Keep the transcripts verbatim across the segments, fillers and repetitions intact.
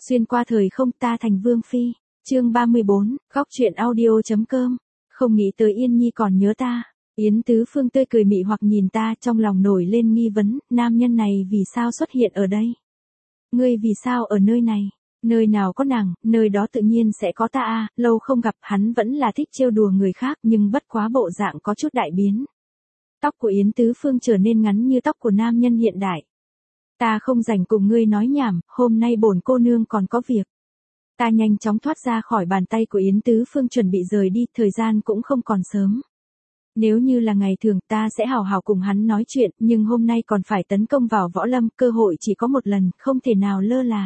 Xuyên qua thời không, ta thành vương phi. Chương ba mươi bốn, góc truyện audio.com. Không nghĩ tới Yên Nhi còn nhớ ta. Yến Tứ Phương tươi cười mị hoặc nhìn ta, trong lòng nổi lên nghi vấn, nam nhân này vì sao xuất hiện ở đây? Ngươi vì sao ở nơi này? Nơi nào có nàng, nơi đó tự nhiên sẽ có ta a. Lâu không gặp, hắn vẫn là thích trêu đùa người khác, nhưng bất quá bộ dạng có chút đại biến. Tóc của Yến Tứ Phương trở nên ngắn như tóc của nam nhân hiện đại. Ta không rảnh cùng ngươi nói nhảm, hôm nay bổn cô nương còn có việc. Ta nhanh chóng thoát ra khỏi bàn tay của Yến Tứ Phương chuẩn bị rời đi, thời gian cũng không còn sớm. Nếu như là ngày thường ta sẽ hào hào cùng hắn nói chuyện, nhưng hôm nay còn phải tấn công vào võ lâm, cơ hội chỉ có một lần, không thể nào lơ là.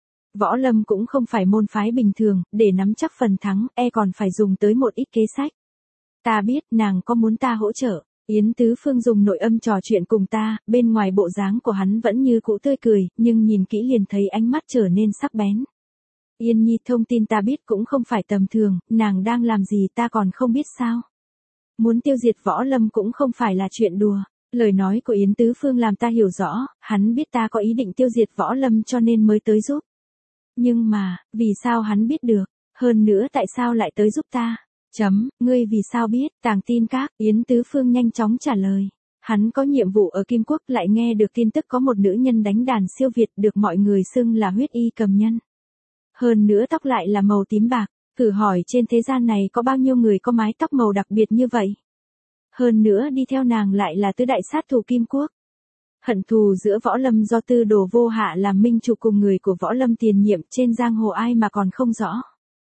Võ lâm cũng không phải môn phái bình thường, để nắm chắc phần thắng, e còn phải dùng tới một ít kế sách. Ta biết nàng có muốn ta hỗ trợ. Yến Tứ Phương dùng nội âm trò chuyện cùng ta, bên ngoài bộ dáng của hắn vẫn như cũ tươi cười, nhưng nhìn kỹ liền thấy ánh mắt trở nên sắc bén. Yên Nhi thông tin ta biết cũng không phải tầm thường, nàng đang làm gì ta còn không biết sao. Muốn tiêu diệt võ lâm cũng không phải là chuyện đùa. Lời nói của Yến Tứ Phương làm ta hiểu rõ, hắn biết ta có ý định tiêu diệt võ lâm cho nên mới tới giúp. Nhưng mà, vì sao hắn biết được? Hơn nữa tại sao lại tới giúp ta? Chấm, ngươi vì sao biết? Tàng tin các, Yến Tứ Phương nhanh chóng trả lời. Hắn có nhiệm vụ ở Kim Quốc, lại nghe được tin tức có một nữ nhân đánh đàn siêu việt được mọi người xưng là huyết y cầm nhân. Hơn nữa tóc lại là màu tím bạc, thử hỏi trên thế gian này có bao nhiêu người có mái tóc màu đặc biệt như vậy? Hơn nữa đi theo nàng lại là tứ đại sát thủ Kim Quốc. Hận thù giữa võ lâm do Tư Đồ Vô Hạ làm minh chủ cùng người của võ lâm tiền nhiệm trên giang hồ ai mà còn không rõ.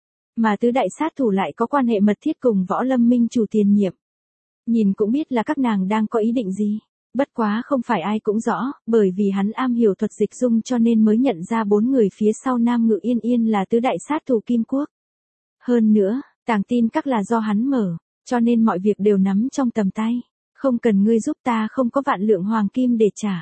Mà tứ đại sát thủ lại có quan hệ mật thiết cùng võ lâm minh chủ tiền nhiệm. Nhìn cũng biết là các nàng đang có ý định gì. Bất quá không phải ai cũng rõ, bởi vì hắn am hiểu thuật dịch dung cho nên mới nhận ra bốn người phía sau Nam Ngự Yên Yên là tứ đại sát thủ Kim Quốc. Hơn nữa, tàng tin các là do hắn mở, cho nên mọi việc đều nắm trong tầm tay. Không cần ngươi giúp ta, không có vạn lượng hoàng kim để trả.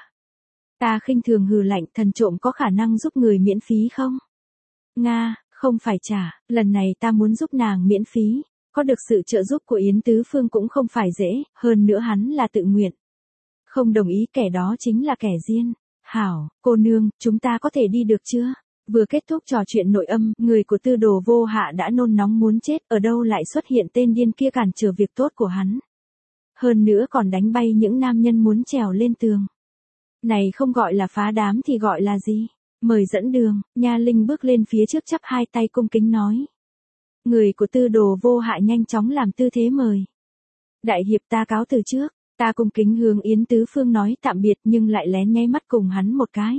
Ta khinh thường hừ lạnh, thần trộm có khả năng giúp người miễn phí không? Nga, không phải trả, lần này ta muốn giúp nàng miễn phí. Có được sự trợ giúp của Yến Tứ Phương cũng không phải dễ, hơn nữa hắn là tự nguyện. Không đồng ý kẻ đó chính là kẻ điên. Hảo, cô nương, chúng ta có thể đi được chưa? Vừa kết thúc trò chuyện nội âm, người của Tư Đồ Vô Hạ đã nôn nóng muốn chết, ở đâu lại xuất hiện tên điên kia cản trở việc tốt của hắn. Hơn nữa còn đánh bay những nam nhân muốn trèo lên tường. Này không gọi là phá đám thì gọi là gì? Mời dẫn đường, Nha Linh bước lên phía trước chắp hai tay cung kính nói. Người của Tư Đồ Vô Hạ nhanh chóng làm tư thế mời. Đại hiệp ta cáo từ trước, ta cung kính hướng Yến Tứ Phương nói tạm biệt nhưng lại lén nháy mắt cùng hắn một cái.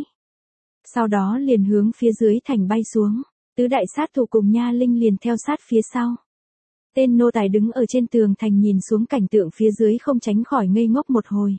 Sau đó liền hướng phía dưới thành bay xuống, tứ đại sát thủ cùng Nha Linh liền theo sát phía sau. Tên nô tài đứng ở trên tường thành nhìn xuống cảnh tượng phía dưới không tránh khỏi ngây ngốc một hồi.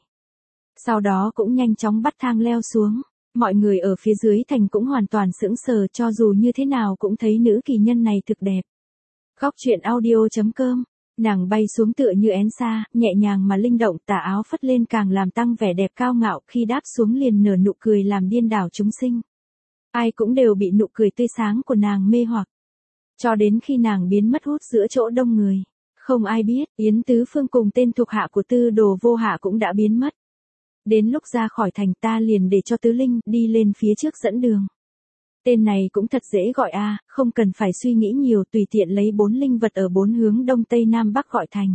Sau đó cũng nhanh chóng bắt thang leo xuống, mọi người ở phía dưới thành cũng hoàn toàn sững sờ, cho dù như thế nào cũng thấy nữ kỳ nhân này thực đẹp. Góc truyện audio.com. Nàng bay xuống tựa như én sa, nhẹ nhàng mà linh động, tà áo phất lên càng làm tăng vẻ đẹp cao ngạo, khi đáp xuống liền nở nụ cười làm điên đảo chúng sinh. Ai cũng đều bị nụ cười tươi sáng của nàng mê hoặc. Cho đến khi nàng biến mất hút giữa chỗ đông người. Không ai biết, Yến Tứ Phương cùng tên thuộc hạ của Tư Đồ Vô Hạ cũng đã biến mất. Đến lúc ra khỏi thành ta liền để cho Tứ Linh đi lên phía trước dẫn đường. Tên này cũng thật dễ gọi a, à, không cần phải suy nghĩ nhiều, tùy tiện lấy bốn linh vật ở bốn hướng đông tây nam bắc gọi thành.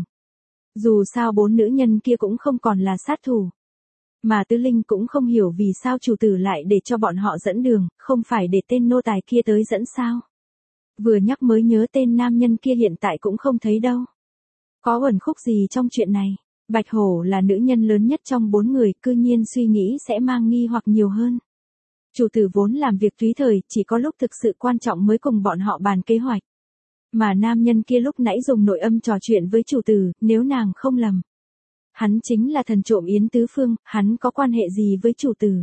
Dù sao bốn nữ nhân kia cũng không còn là sát thủ. Mà Tứ Linh cũng không hiểu vì sao chủ tử lại để cho bọn họ dẫn đường, không phải để tên nô tài kia tới dẫn sao. Vừa nhắc mới nhớ tên nam nhân kia hiện tại cũng không thấy đâu. Có uẩn khúc gì trong chuyện này? Bạch Hổ là nữ nhân lớn nhất trong bốn người, cư nhiên suy nghĩ sẽ mang nghi hoặc nhiều hơn. Chủ tử vốn làm việc tùy thời, chỉ có lúc thực sự quan trọng mới cùng bọn họ bàn kế hoạch. Mà nam nhân kia lúc nãy dùng nội âm trò chuyện với chủ tử, nếu nàng không lầm. Hắn chính là thần trộm Yến Tứ Phương, hắn có quan hệ gì với chủ tử?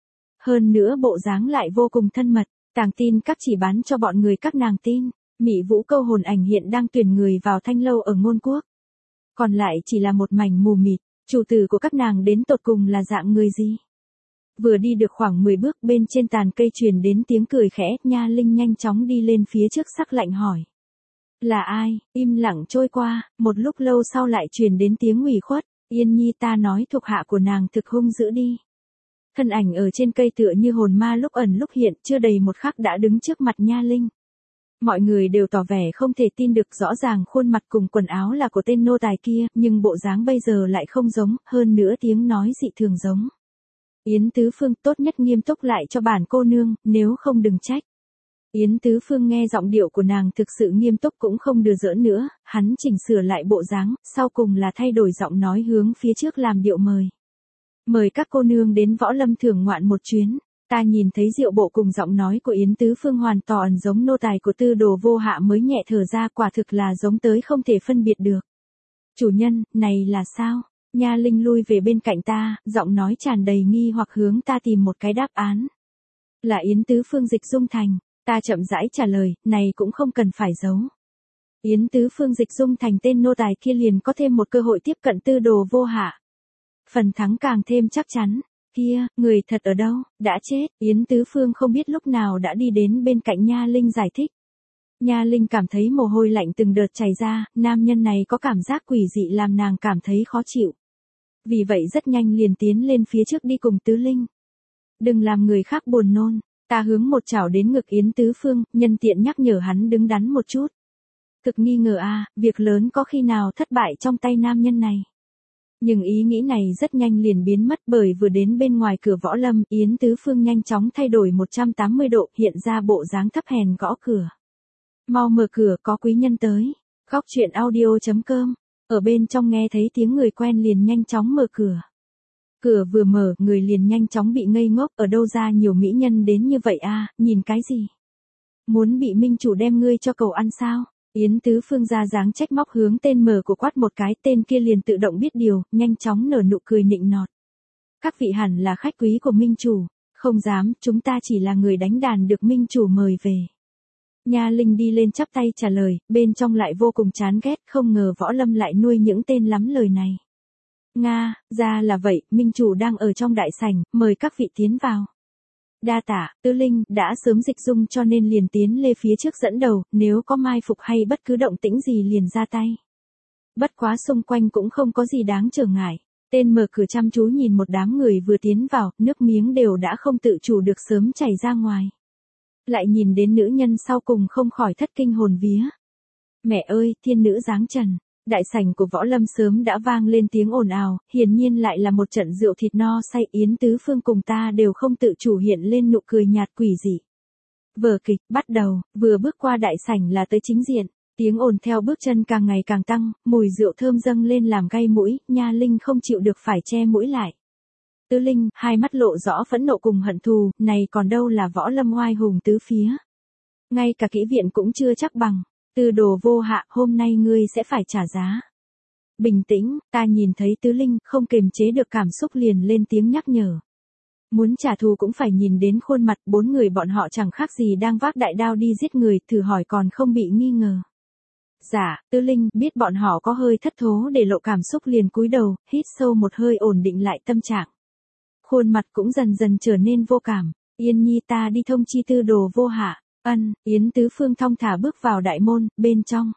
Hơn nữa bộ dáng lại vô cùng thân mật, tàng tin các chỉ bán cho bọn người các nàng tin. Mị Vũ Câu hồn ảnh hiện đang tuyển người vào Thanh Lâu ở Ngôn Quốc. Còn lại chỉ là một mảnh mù mịt, chủ tử của các nàng đến tột cùng là dạng người gì? Vừa đi được khoảng mười bước bên trên tàn cây truyền đến tiếng cười khẽ, Nha Linh nhanh chóng đi lên phía trước sắc lạnh hỏi. Là ai? Im lặng trôi qua, một lúc lâu sau lại truyền đến tiếng ủy khuất, Yên Nhi ta nói thuộc hạ của nàng thực hung dữ đi. Thân ảnh ở trên cây tựa như hồn ma lúc ẩn lúc hiện, chưa đầy một khắc đã đứng trước mặt Nha Linh. Mọi người đều tỏ vẻ không thể tin được, rõ ràng khuôn mặt cùng quần áo là của tên nô tài kia, nhưng bộ dáng bây giờ lại không giống, hơn nữa tiếng nói dị thường giống. Yến Tứ Phương, tốt nhất nghiêm túc lại cho bản cô nương, nếu không đừng trách. Yến Tứ Phương nghe giọng điệu của nàng thực sự nghiêm túc cũng không đùa giỡn nữa, hắn chỉnh sửa lại bộ dáng, sau cùng là thay đổi giọng nói hướng phía trước làm điệu mời. Mời các cô nương đến Võ Lâm thưởng ngoạn một chuyến. Ta nhìn thấy diệu bộ cùng giọng nói của Yến Tứ Phương hoàn toàn giống nô tài của Tư Đồ Vô Hạ mới nhẹ thở ra, quả thực là giống tới không thể phân biệt được. Chủ nhân, này là sao? Nha Linh lui về bên cạnh ta, giọng nói tràn đầy nghi hoặc hướng ta tìm một cái đáp án. Là Yến Tứ Phương Dịch Dung Thành. Ta chậm rãi trả lời, này cũng không cần phải giấu. Yến Tứ Phương Dịch Dung Thành tên nô tài kia liền có thêm một cơ hội tiếp cận Tư Đồ Vô Hạ. Phần thắng càng thêm chắc chắn. Kia, người thật ở đâu, đã chết. Yến Tứ Phương không biết lúc nào đã đi đến bên cạnh Nha Linh giải thích. Nha Linh cảm thấy mồ hôi lạnh từng đợt chảy ra, nam nhân này có cảm giác quỷ dị làm nàng cảm thấy khó chịu. Vì vậy rất nhanh liền tiến lên phía trước đi cùng Tứ Linh. Đừng làm người khác buồn nôn. Ta hướng một chảo đến ngực Yến Tứ Phương, nhân tiện nhắc nhở hắn đứng đắn một chút. Thực nghi ngờ a, à, việc lớn có khi nào thất bại trong tay nam nhân này. Nhưng ý nghĩ này rất nhanh liền biến mất, bởi vừa đến bên ngoài cửa Võ Lâm, Yến Tứ Phương nhanh chóng thay đổi một trăm tám mươi độ, hiện ra bộ dáng thấp hèn gõ cửa. Mau mở cửa, có quý nhân tới. Góc truyện audio chấm com. Ở bên trong nghe thấy tiếng người quen liền nhanh chóng mở cửa. Cửa vừa mở, người liền nhanh chóng bị ngây ngốc, ở đâu ra nhiều mỹ nhân đến như vậy a, nhìn cái gì? Muốn bị minh chủ đem ngươi cho cầu ăn sao? Yến Tứ Phương ra dáng trách móc hướng tên mở của quát một cái, tên kia liền tự động biết điều, nhanh chóng nở nụ cười nịnh nọt. Các vị hẳn là khách quý của minh chủ, không dám, chúng ta chỉ là người đánh đàn được minh chủ mời về. Nha Linh đi lên chắp tay trả lời, bên trong lại vô cùng chán ghét, không ngờ Võ Lâm lại nuôi những tên lắm lời này. Nga, ra là vậy, minh chủ đang ở trong đại sảnh, mời các vị tiến vào. Đa tạ, Tứ Linh, đã sớm dịch dung cho nên liền tiến lên phía trước dẫn đầu, nếu có mai phục hay bất cứ động tĩnh gì liền ra tay. Bất quá xung quanh cũng không có gì đáng trở ngại. Tên mở cửa chăm chú nhìn một đám người vừa tiến vào, nước miếng đều đã không tự chủ được sớm chảy ra ngoài. Lại nhìn đến nữ nhân sau cùng không khỏi thất kinh hồn vía. Mẹ ơi, thiên nữ giáng trần. Đại sảnh của Võ Lâm sớm đã vang lên tiếng ồn ào, hiển nhiên lại là một trận rượu thịt no say. Yến Tứ Phương cùng ta đều không tự chủ hiện lên nụ cười nhạt quỷ dị. Vở kịch bắt đầu, vừa bước qua đại sảnh là tới chính diện, tiếng ồn theo bước chân càng ngày càng tăng, mùi rượu thơm dâng lên làm gay mũi, Nha Linh không chịu được phải che mũi lại. Tứ Linh, hai mắt lộ rõ phẫn nộ cùng hận thù, này còn đâu là Võ Lâm oai hùng tứ phía. Ngay cả kỹ viện cũng chưa chắc bằng. Tư Đồ Vô Hạ, hôm nay ngươi sẽ phải trả giá. Bình tĩnh, ta nhìn thấy Tứ Linh, không kiềm chế được cảm xúc liền lên tiếng nhắc nhở. Muốn trả thù cũng phải nhìn đến khuôn mặt, bốn người bọn họ chẳng khác gì đang vác đại đao đi giết người, thử hỏi còn không bị nghi ngờ. Dạ, Tứ Linh biết bọn họ có hơi thất thố để lộ cảm xúc liền cúi đầu, hít sâu một hơi ổn định lại tâm trạng. Khuôn mặt cũng dần dần trở nên vô cảm. Yên Nhi, ta đi thông chi Tư Đồ Vô Hạ. Ân, Yến Tứ Phương thong thả bước vào đại môn, bên trong.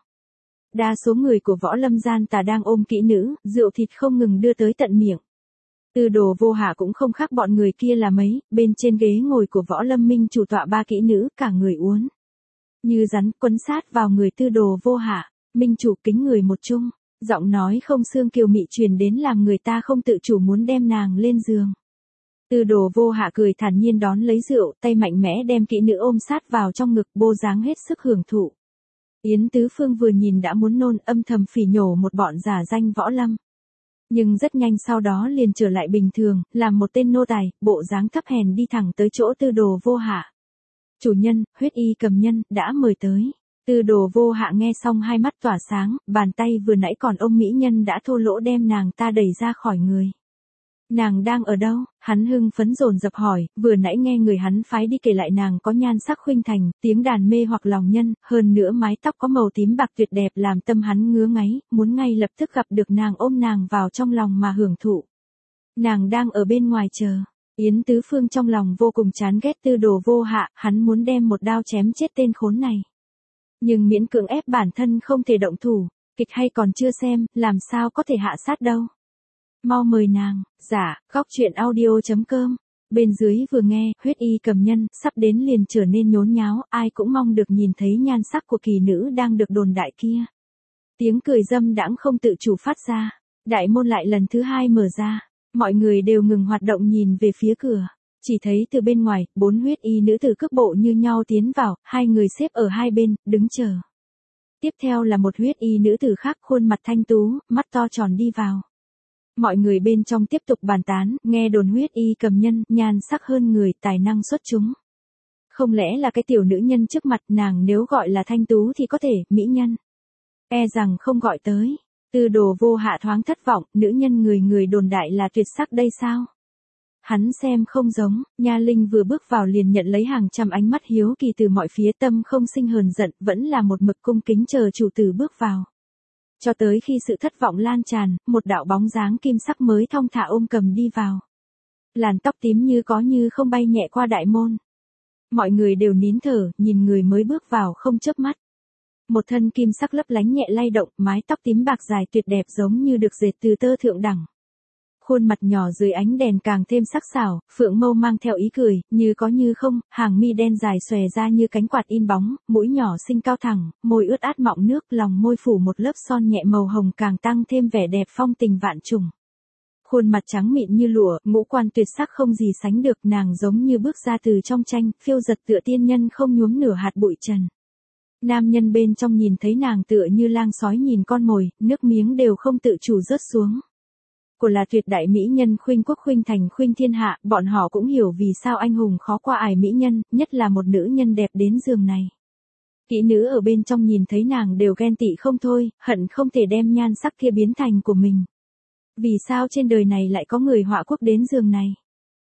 Đa số người của Võ Lâm gian tà đang ôm kỹ nữ, rượu thịt không ngừng đưa tới tận miệng. Tư Đồ Vô Hạ cũng không khác bọn người kia là mấy, bên trên ghế ngồi của Võ Lâm minh chủ tọa ba kỹ nữ, cả người uốn. Như rắn quấn sát vào người Tư Đồ Vô Hạ, minh chủ kính người một chung, giọng nói không xương kiều mị truyền đến làm người ta không tự chủ muốn đem nàng lên giường. Tư Đồ Vô Hạ cười thản nhiên đón lấy rượu, tay mạnh mẽ đem kỹ nữ ôm sát vào trong ngực, bô dáng hết sức hưởng thụ. Yến Tứ Phương vừa nhìn đã muốn nôn, âm thầm phỉ nhổ một bọn giả danh Võ Lâm. Nhưng rất nhanh sau đó liền trở lại bình thường, làm một tên nô tài, bộ dáng thấp hèn đi thẳng tới chỗ Tư Đồ Vô Hạ. Chủ nhân, huyết y cầm nhân, đã mời tới. Tư Đồ Vô Hạ nghe xong hai mắt tỏa sáng, bàn tay vừa nãy còn ôm mỹ nhân đã thô lỗ đem nàng ta đẩy ra khỏi người. Nàng đang ở đâu? Hắn hưng phấn dồn dập hỏi, vừa nãy nghe người hắn phái đi kể lại nàng có nhan sắc khuynh thành, tiếng đàn mê hoặc lòng nhân, hơn nữa mái tóc có màu tím bạc tuyệt đẹp làm tâm hắn ngứa ngáy, muốn ngay lập tức gặp được nàng ôm nàng vào trong lòng mà hưởng thụ. Nàng đang ở bên ngoài chờ. Yến Tứ Phương trong lòng vô cùng chán ghét Tư Đồ Vô Hạ, hắn muốn đem một đao chém chết tên khốn này. Nhưng miễn cưỡng ép bản thân không thể động thủ, kịch hay còn chưa xem, làm sao có thể hạ sát đâu. Mau mời nàng. Dạ, góc truyện audio chấm com Bên dưới vừa nghe, huyết y cầm nhân, sắp đến liền trở nên nhốn nháo, ai cũng mong được nhìn thấy nhan sắc của kỳ nữ đang được đồn đại kia. Tiếng cười dâm đãng không tự chủ phát ra, đại môn lại lần thứ hai mở ra, mọi người đều ngừng hoạt động nhìn về phía cửa. Chỉ thấy từ bên ngoài, bốn huyết y nữ tử cước bộ như nhau tiến vào, hai người xếp ở hai bên, đứng chờ. Tiếp theo là một huyết y nữ tử khác khuôn mặt thanh tú, mắt to tròn đi vào. Mọi người bên trong tiếp tục bàn tán, nghe đồn huyết y cầm nhân, nhan sắc hơn người, tài năng xuất chúng. Không lẽ là cái tiểu nữ nhân trước mặt nàng nếu gọi là thanh tú thì có thể, mỹ nhân. E rằng không gọi tới. Tư Đồ Vô Hạ thoáng thất vọng, nữ nhân người người đồn đại là tuyệt sắc đây sao? Hắn xem không giống, Nha Linh vừa bước vào liền nhận lấy hàng trăm ánh mắt hiếu kỳ từ mọi phía, tâm không sinh hờn giận, vẫn là một mực cung kính chờ chủ tử bước vào. Cho tới khi sự thất vọng lan tràn, một đạo bóng dáng kim sắc mới thong thả ôm cầm đi vào. Làn tóc tím như có như không bay nhẹ qua đại môn. Mọi người đều nín thở, nhìn người mới bước vào không chớp mắt. Một thân kim sắc lấp lánh nhẹ lay động, mái tóc tím bạc dài tuyệt đẹp giống như được dệt từ tơ thượng đẳng. Khuôn mặt nhỏ dưới ánh đèn càng thêm sắc sảo, phượng mâu mang theo ý cười, như có như không, hàng mi đen dài xòe ra như cánh quạt in bóng, mũi nhỏ xinh cao thẳng, môi ướt át mọng nước, lòng môi phủ một lớp son nhẹ màu hồng càng tăng thêm vẻ đẹp phong tình vạn trùng. Khuôn mặt trắng mịn như lụa, ngũ quan tuyệt sắc không gì sánh được, nàng giống như bước ra từ trong tranh, phiêu giật tựa tiên nhân không nhuốm nửa hạt bụi trần. Nam nhân bên trong nhìn thấy nàng tựa như lang sói nhìn con mồi, nước miếng đều không tự chủ rớt xuống. Cô là tuyệt đại mỹ nhân khuynh quốc khuynh thành khuynh thiên hạ, bọn họ cũng hiểu vì sao anh hùng khó qua ải mỹ nhân, nhất là một nữ nhân đẹp đến giường này. Kỹ nữ ở bên trong nhìn thấy nàng đều ghen tị không thôi, hận không thể đem nhan sắc kia biến thành của mình. Vì sao trên đời này lại có người họa quốc đến giường này?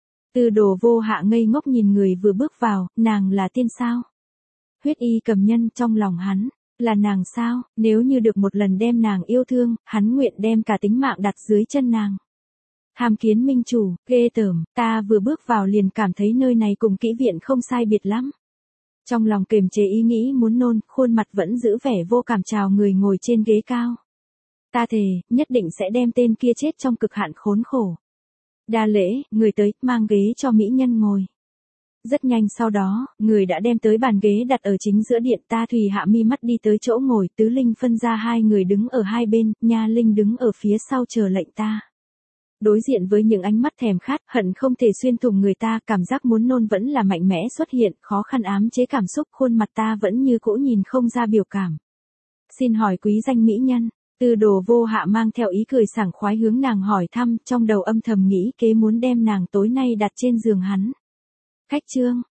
Tư Đồ Vô Hạ ngây ngốc nhìn người vừa bước vào, nàng là tiên sao? Huyết y cầm nhân trong lòng hắn, là nàng sao, nếu như được một lần đem nàng yêu thương, hắn nguyện đem cả tính mạng đặt dưới chân nàng. Hàm kiến minh chủ, ghê tởm, ta vừa bước vào liền cảm thấy nơi này cùng kỹ viện không sai biệt lắm. Trong lòng kiềm chế ý nghĩ muốn nôn, khuôn mặt vẫn giữ vẻ vô cảm chào người ngồi trên ghế cao. Ta thề, nhất định sẽ đem tên kia chết trong cực hạn khốn khổ. Đa lễ, người tới, mang ghế cho mỹ nhân ngồi. Rất nhanh sau đó, người đã đem tới bàn ghế đặt ở chính giữa điện, ta Thùy hạ mi mắt đi tới chỗ ngồi, Tứ Linh phân ra hai người đứng ở hai bên, Nha Linh đứng ở phía sau chờ lệnh ta. Đối diện với những ánh mắt thèm khát, hận không thể xuyên thủng người ta, cảm giác muốn nôn vẫn là mạnh mẽ xuất hiện, khó khăn ám chế cảm xúc, khuôn mặt ta vẫn như cũ nhìn không ra biểu cảm. Xin hỏi quý danh mỹ nhân, Tư Đồ Vô Hạ mang theo ý cười sảng khoái hướng nàng hỏi thăm, trong đầu âm thầm nghĩ kế muốn đem nàng tối nay đặt trên giường hắn. Khách trương,